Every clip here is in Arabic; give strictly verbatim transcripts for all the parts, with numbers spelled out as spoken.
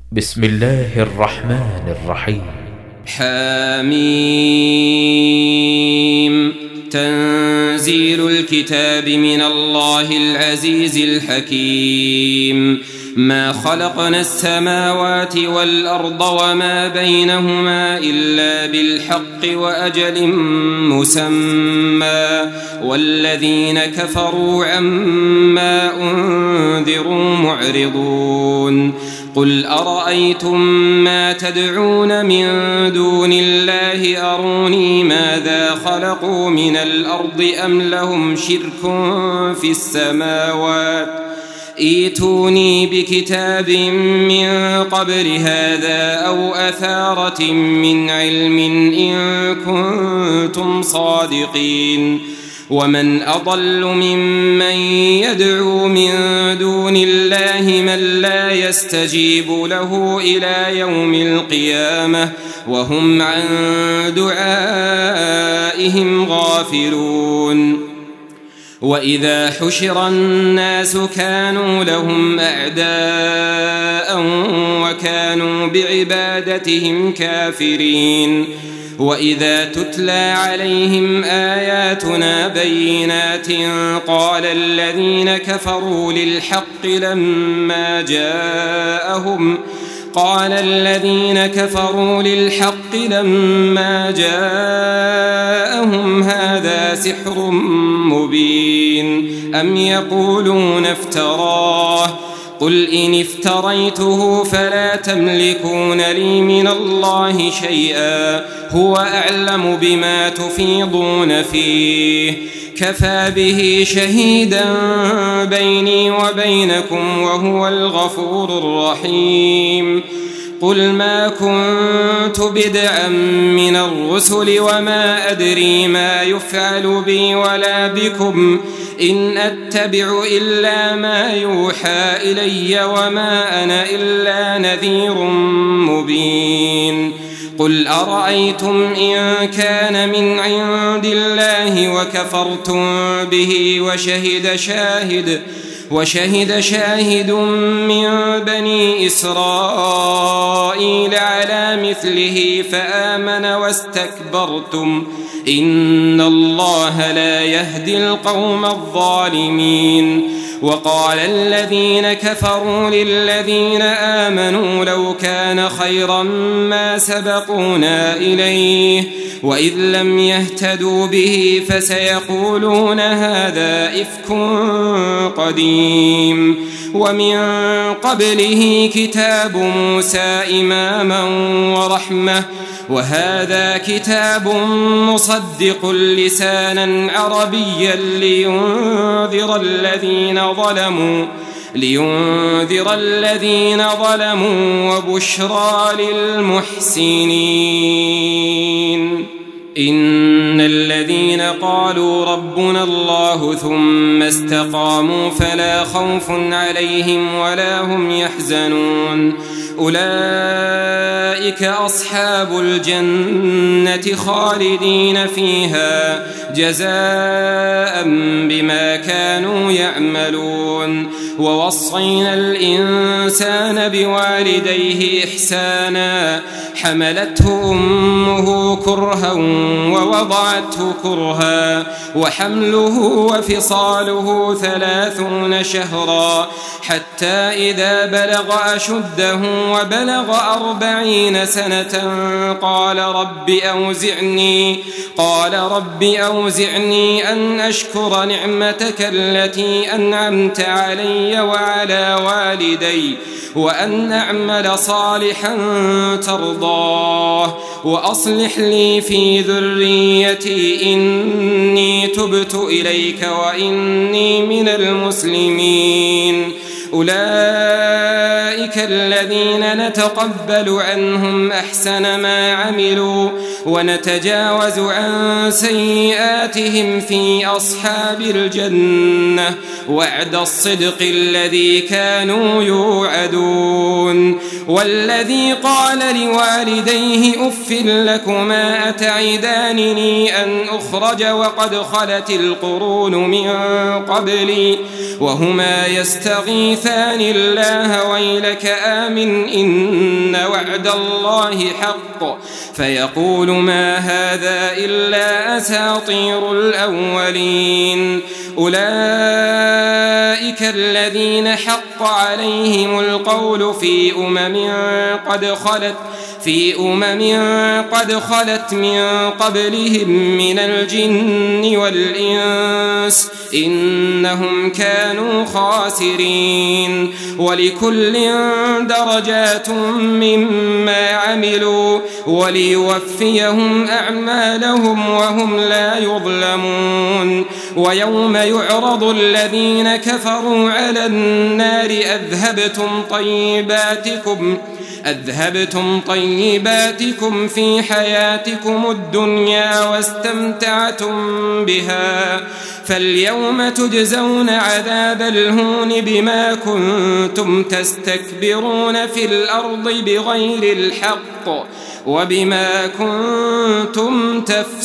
بسم الله الرحمن الرحيم. حميم. تنزيل الكتاب من الله العزيز الحكيم. ما خلقنا السماوات والأرض وما بينهما إلا بالحق وأجل مسمى، والذين كفروا عما أنذروا معرضون. قل أرأيتم ما تدعون من دون الله أروني ماذا خلقوا من الأرض أم لهم شرك في السماوات ائتوني بكتاب من قبل هذا أو أثارة من علم إن كنتم صادقين. ومن أضل ممن يدعو من دون الله من لا يستجيب له إلى يوم القيامة وهم عن دعائهم غافلون. وإذا حشر الناس كانوا لهم أعداء وكانوا بعبادتهم كافرين. وإذا تتلى عليهم آياتنا بينات قال الذين كفروا للحق لما جاءهم قال الذين كفروا للحق لما جاءهم هذا سحر مبين أم يقولون افتراه قل إن افتريته فلا تملكون لي من الله شيئا هو أعلم بما تفيضون فيه كفى به شهيدا بيني وبينكم وهو الغفور الرحيم. قل ما كنت بدعا من الرسل وما أدري ما يفعل بي ولا بكم إن أتبع إلا ما يوحى إلي وما أنا إلا نذير مبين. قل أرأيتم إن كان من عند الله وكفرتم به وشهد شاهد وشهد شاهد من بني إسرائيل على مثله فآمن واستكبرتم إن الله لا يهدي القوم الظالمين. وقال الذين كفروا للذين آمنوا لو كان خيرا ما سبقونا إليه وإذ لم يهتدوا به فسيقولون هذا إفك قديم. ومن قبله كتاب موسى إماما ورحمة وهذا كتاب مصدق لسانا عربيا لينذر الذين ظلموا لينذر الذين ظلموا وبشرى للمحسنين. إن الذين قالوا ربنا الله ثم استقاموا فلا خوف عليهم ولا هم يحزنون أولئك أصحاب الجنة خالدين فيها جزاء بما كانوا يعملون. ووصينا الإنسان بوالديه إحسانا حملته أمه كرها ووضعته كرها وحمله وفصاله ثلاثون شهرا حتى إذا بلغ أشده وبلغ أربعين سنة قال رب أوزعني قال رب أوزعني أن أشكر نعمتك التي أنعمت علي وعلى والدي وأن أعمل صالحا ترضاه وأصلح لي في ذريتي إني تبت إليك وإني من المسلمين. أولئك الذين نتقبل عنهم أحسن ما عملوا ونتجاوز عن سيئاتهم في أصحاب الجنة وعد الصدق الذي كانوا يوعدون. والذي قال لوالديه أف لكما أتعدانني أن أخرج وقد خلت القرون من قبلي وهما يستغيثان الله ويلك آمن إن وعد الله حق فيقول ما هذا إلا أساطير الأولين. أولئك الذين حق عليهم القول في أمم قد خلت في أمم قد خلت من قبلهم من الجن والإنس إنهم كانوا خاسرين. ولكل درجات مما عملوا وليوفيهم أعمالهم وهم لا يظلمون. ويوم يعرض الذين كفروا على النار أذهبتم طيباتكم أذهبتم طيباتكم في حياتكم الدنيا واستمتعتم بها فاليوم تجزون عذاب الهون بما كنتم تستكبرون في الأرض بغير الحق وبما كنتم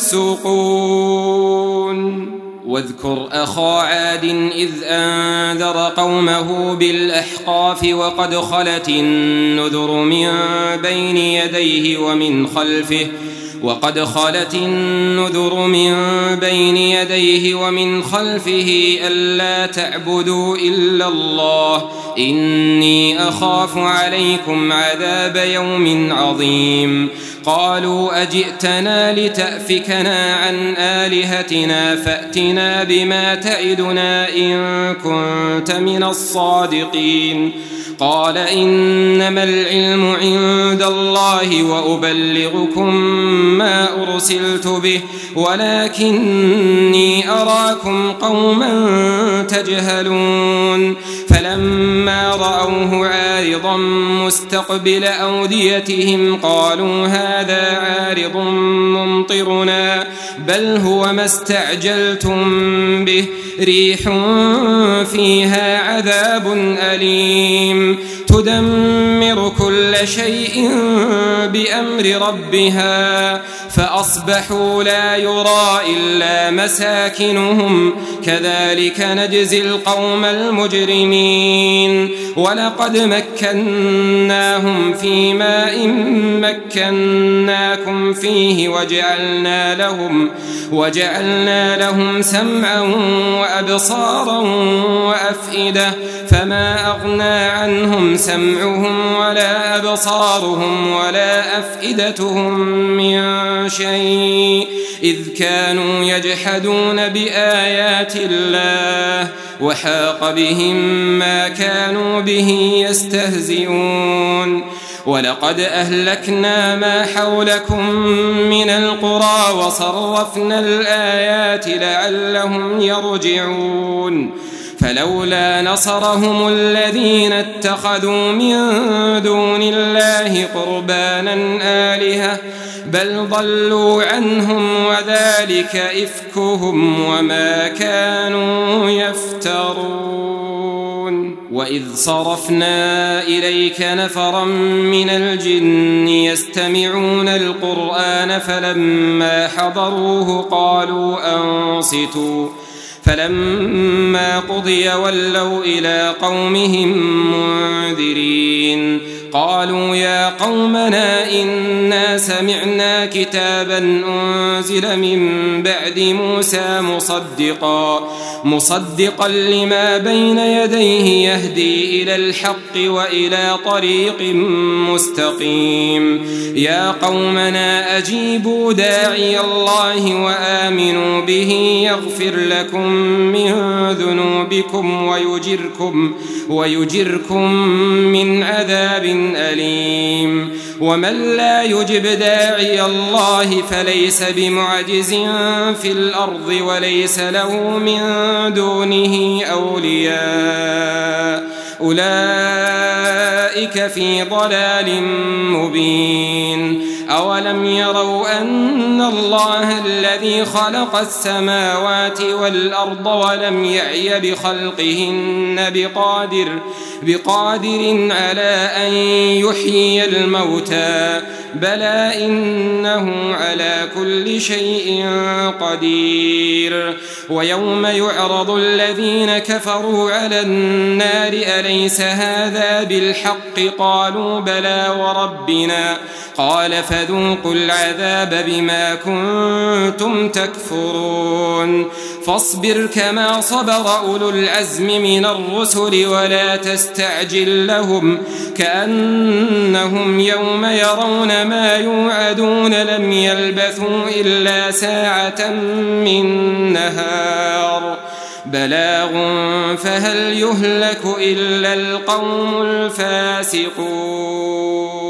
تفسقون. واذكر أخا عاد إذ أنذر قومه بالأحقاف وقد خلت النذر من بين يديه ومن خلفه وقد خلت النذر من بين يديه ومن خلفه ألا تعبدوا إلا الله إني أخاف عليكم عذاب يوم عظيم. قالوا أجئتنا لتأفكنا عن آلهتنا فأتنا بما تعدنا إن كنت من الصادقين. قال إنما العلم عند الله وأبلغكم ما أرسلت به ولكني أراكم قوما تجهلون. فلما رأوه عارضا مستقبل أوديتهم قالوا هذا عارض ممطرنا بل هو ما استعجلتم به ريح فيها عذاب أليم تدمر كل شيء بأمر ربها فأصبحوا لا يرى إلا مساكنهم كذلك نجزي القوم المجرمين. ولقد مكناهم في ماء مكناكم فيه وجعلنا لهم وجعلنا لهم سمعا وأبصارا وأفئدة فما أغنى عنهم سمعهم ولا أبصارهم ولا أفئدتهم من شيء إذ كانوا يجحدون بآيات الله وحاق بهم ما كانوا به يستهزئون. ولقد أهلكنا ما حولكم من القرى وصرفنا الآيات لعلهم يرجعون. فلولا نصرهم الذين اتخذوا من دون الله قربانا آلهة بل ضلوا عنهم وذلك إفكهم وما كانوا يفترون. وإذ صرفنا إليك نفرا من الجن يستمعون القرآن فلما حضروه قالوا أنصتوا فلما قضي ولوا إلى قومهم منذرين. قالوا يا قومنا إنا سمعنا كتابا أنزل من بعد موسى مصدقا مصدقا لما بين يديه يهدي إلى الحق وإلى طريق مستقيم. يا قومنا أجيبوا داعي الله وآمنوا به يغفر لكم من ذنوبكم ويجركم ويجركم من عذاب أليم. ومن لا يجب داعي الله فليس بمعجز في الأرض وليس له من دونه أولياء أولئك في ضلال مبين أولم يروا أن الله الذي خلق السماوات والأرض ولم يعي بخلقهن بقادر, بقادر على أن يحيي الموتى بلى إنه على كل شيء قدير ويوم يعرض الذين كفروا على النار أليس هذا بالحق قالوا بلى وربنا قال فذوقوا العذاب بما كنتم تكفرون فاصبر كما صبر أولو العزم من الرسل ولا تستعجل لهم كأنهم يوم يرون ما يوعدون لم يلبثوا إلا ساعة من نهار بلاغ فهل يهلك إلا القوم الفاسقون.